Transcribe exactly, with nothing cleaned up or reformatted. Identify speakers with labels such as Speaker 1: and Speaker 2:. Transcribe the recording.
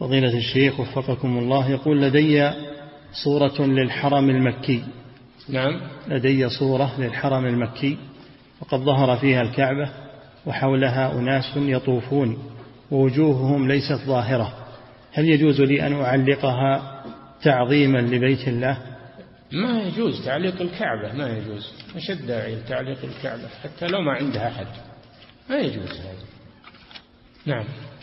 Speaker 1: فضيلة الشيخ وفقكم الله، يقول لدي صورة للحرم المكي.
Speaker 2: نعم.
Speaker 1: لدي صورة للحرم المكي وقد ظهر فيها الكعبة وحولها أناس يطوفون ووجوههم ليست ظاهرة، هل يجوز لي أن أعلقها تعظيما لبيت الله؟
Speaker 2: ما يجوز تعليق الكعبة، ما يجوز، مش الداعي لتعليق الكعبة حتى لو ما عندها أحد، ما يجوز هذا. نعم.